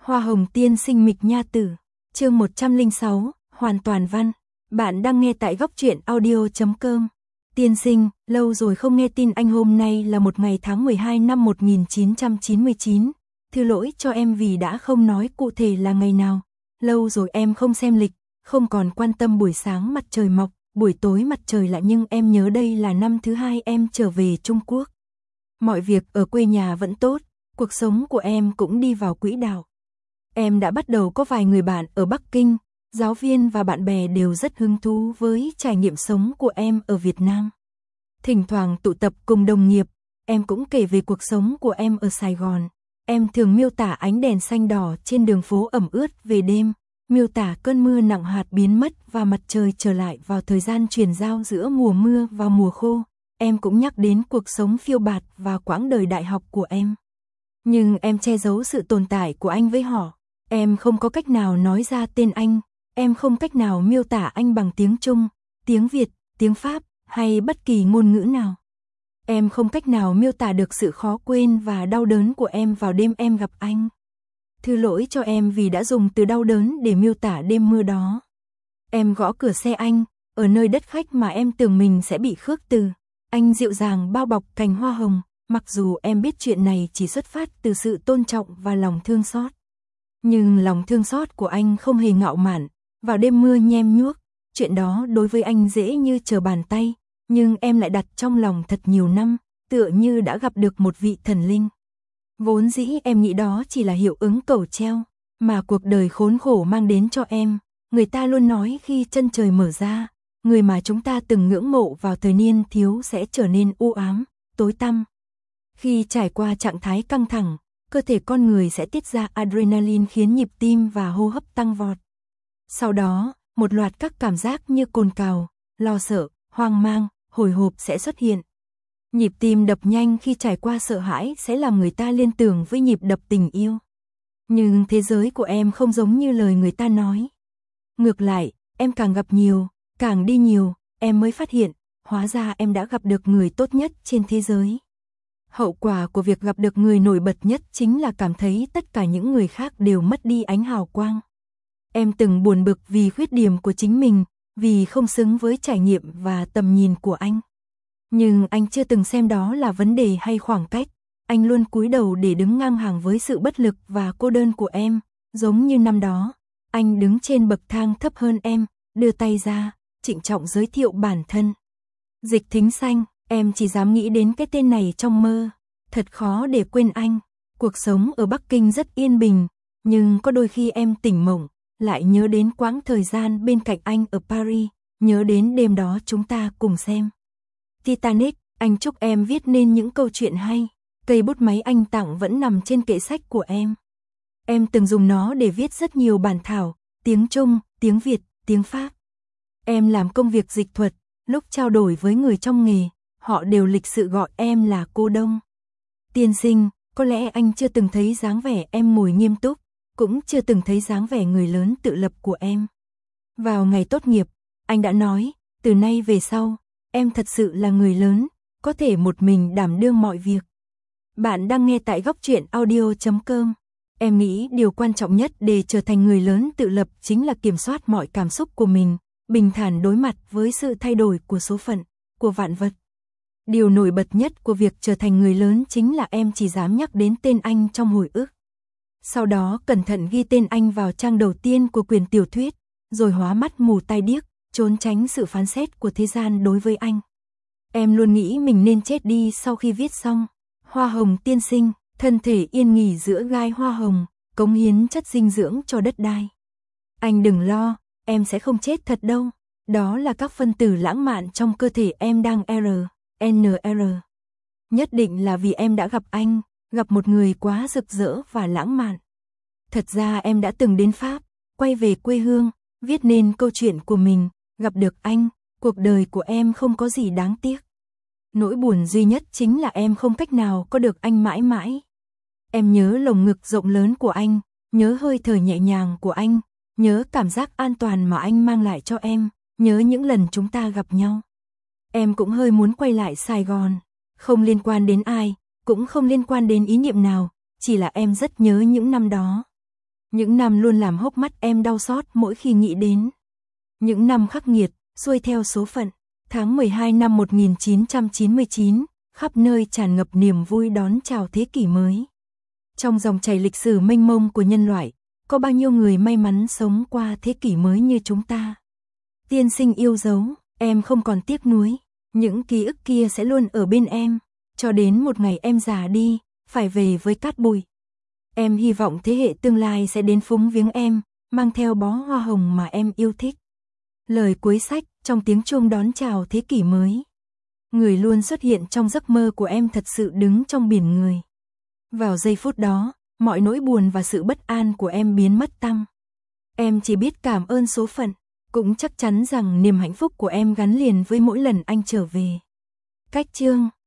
Hoa hồng tiên sinh Mịch Nha Tử, chương 106, hoàn toàn văn. Bạn đang nghe tại góc truyện audio.com. Tiên sinh, lâu rồi không nghe tin anh, hôm nay là một ngày tháng 12 năm 1999. Thư lỗi cho em vì đã không nói cụ thể là ngày nào. Lâu rồi em không xem lịch, không còn quan tâm buổi sáng mặt trời mọc, buổi tối mặt trời lặn, nhưng em nhớ đây là năm thứ hai em trở về Trung Quốc. Mọi việc ở quê nhà vẫn tốt, cuộc sống của em cũng đi vào quỹ đạo. Em đã bắt đầu có vài người bạn ở Bắc Kinh, giáo viên và bạn bè đều rất hứng thú với trải nghiệm sống của em ở Việt Nam. Thỉnh thoảng tụ tập cùng đồng nghiệp, em cũng kể về cuộc sống của em ở Sài Gòn. Em thường miêu tả ánh đèn xanh đỏ trên đường phố ẩm ướt về đêm, miêu tả cơn mưa nặng hạt biến mất và mặt trời trở lại vào thời gian chuyển giao giữa mùa mưa và mùa khô. Em cũng nhắc đến cuộc sống phiêu bạt và quãng đời đại học của em. Nhưng em che giấu sự tồn tại của anh với họ. Em không có cách nào nói ra tên anh, em không cách nào miêu tả anh bằng tiếng Trung, tiếng Việt, tiếng Pháp hay bất kỳ ngôn ngữ nào. Em không cách nào miêu tả được sự khó quên và đau đớn của em vào đêm em gặp anh. Thư lỗi cho em vì đã dùng từ đau đớn để miêu tả đêm mưa đó. Em gõ cửa xe anh, ở nơi đất khách mà em tưởng mình sẽ bị khước từ. Anh dịu dàng bao bọc cành hoa hồng, mặc dù em biết chuyện này chỉ xuất phát từ sự tôn trọng và lòng thương xót. Nhưng lòng thương xót của anh không hề ngạo mạn, vào đêm mưa nhem nhuốc, chuyện đó đối với anh dễ như trở bàn tay, nhưng em lại đặt trong lòng thật nhiều năm, tựa như đã gặp được một vị thần linh. Vốn dĩ em nghĩ đó chỉ là hiệu ứng cầu treo, mà cuộc đời khốn khổ mang đến cho em. Người ta luôn nói khi chân trời mở ra, người mà chúng ta từng ngưỡng mộ vào thời niên thiếu sẽ trở nên u ám, tối tăm. Khi trải qua trạng thái căng thẳng, cơ thể con người sẽ tiết ra adrenaline khiến nhịp tim và hô hấp tăng vọt. Sau đó, một loạt các cảm giác như cồn cào, lo sợ, hoang mang, hồi hộp sẽ xuất hiện. Nhịp tim đập nhanh khi trải qua sợ hãi sẽ làm người ta liên tưởng với nhịp đập tình yêu. Nhưng thế giới của em không giống như lời người ta nói. Ngược lại, em càng gặp nhiều, càng đi nhiều, em mới phát hiện, hóa ra em đã gặp được người tốt nhất trên thế giới. Hậu quả của việc gặp được người nổi bật nhất chính là cảm thấy tất cả những người khác đều mất đi ánh hào quang. Em từng buồn bực vì khuyết điểm của chính mình, vì không xứng với trải nghiệm và tầm nhìn của anh. Nhưng anh chưa từng xem đó là vấn đề hay khoảng cách. Anh luôn cúi đầu để đứng ngang hàng với sự bất lực và cô đơn của em, giống như năm đó. Anh đứng trên bậc thang thấp hơn em, đưa tay ra, trịnh trọng giới thiệu bản thân. Dịch Thính Xanh. Em chỉ dám nghĩ đến cái tên này trong mơ, thật khó để quên anh. Cuộc sống ở Bắc Kinh rất yên bình, nhưng có đôi khi em tỉnh mộng, lại nhớ đến quãng thời gian bên cạnh anh ở Paris, nhớ đến đêm đó chúng ta cùng xem Titanic. Anh chúc em viết nên những câu chuyện hay, cây bút máy anh tặng vẫn nằm trên kệ sách của em. Em từng dùng nó để viết rất nhiều bản thảo, tiếng Trung, tiếng Việt, tiếng Pháp. Em làm công việc dịch thuật, lúc trao đổi với người trong nghề, họ đều lịch sự gọi em là cô Đông. Tiên sinh, có lẽ anh chưa từng thấy dáng vẻ em ngồi nghiêm túc, cũng chưa từng thấy dáng vẻ người lớn tự lập của em. Vào ngày tốt nghiệp, anh đã nói, từ nay về sau, em thật sự là người lớn, có thể một mình đảm đương mọi việc. Bạn đang nghe tại góc truyện audio.com. Em nghĩ điều quan trọng nhất để trở thành người lớn tự lập chính là kiểm soát mọi cảm xúc của mình, bình thản đối mặt với sự thay đổi của số phận, của vạn vật. Điều nổi bật nhất của việc trở thành người lớn chính là em chỉ dám nhắc đến tên anh trong hồi ức. Sau đó cẩn thận ghi tên anh vào trang đầu tiên của quyển tiểu thuyết, rồi hóa mắt mù tai điếc, trốn tránh sự phán xét của thế gian đối với anh. Em luôn nghĩ mình nên chết đi sau khi viết xong. Hoa hồng tiên sinh, thân thể yên nghỉ giữa gai hoa hồng, cống hiến chất dinh dưỡng cho đất đai. Anh đừng lo, em sẽ không chết thật đâu. Đó là các phân tử lãng mạn trong cơ thể em đang NR. Nhất định là vì em đã gặp anh, gặp một người quá rực rỡ và lãng mạn. Thật ra em đã từng đến Pháp, quay về quê hương, viết nên câu chuyện của mình, gặp được anh, cuộc đời của em không có gì đáng tiếc. Nỗi buồn duy nhất chính là em không cách nào có được anh mãi mãi. Em nhớ lồng ngực rộng lớn của anh, nhớ hơi thở nhẹ nhàng của anh, nhớ cảm giác an toàn mà anh mang lại cho em, nhớ những lần chúng ta gặp nhau. Em cũng hơi muốn quay lại Sài Gòn, không liên quan đến ai, cũng không liên quan đến ý niệm nào, chỉ là em rất nhớ những năm đó. Những năm luôn làm hốc mắt em đau xót mỗi khi nghĩ đến. Những năm khắc nghiệt, xuôi theo số phận. Tháng 12 năm 1999, khắp nơi tràn ngập niềm vui đón chào thế kỷ mới. Trong dòng chảy lịch sử mênh mông của nhân loại, có bao nhiêu người may mắn sống qua thế kỷ mới như chúng ta. Tiên sinh yêu dấu, em không còn tiếc nuối. Những ký ức kia sẽ luôn ở bên em, cho đến một ngày em già đi, phải về với cát bụi. Em hy vọng thế hệ tương lai sẽ đến phúng viếng em, mang theo bó hoa hồng mà em yêu thích. Lời cuối sách, trong tiếng chuông đón chào thế kỷ mới. Người luôn xuất hiện trong giấc mơ của em thật sự đứng trong biển người. Vào giây phút đó, mọi nỗi buồn và sự bất an của em biến mất tăm. Em chỉ biết cảm ơn số phận, cũng chắc chắn rằng niềm hạnh phúc của em gắn liền với mỗi lần anh trở về. Cách chương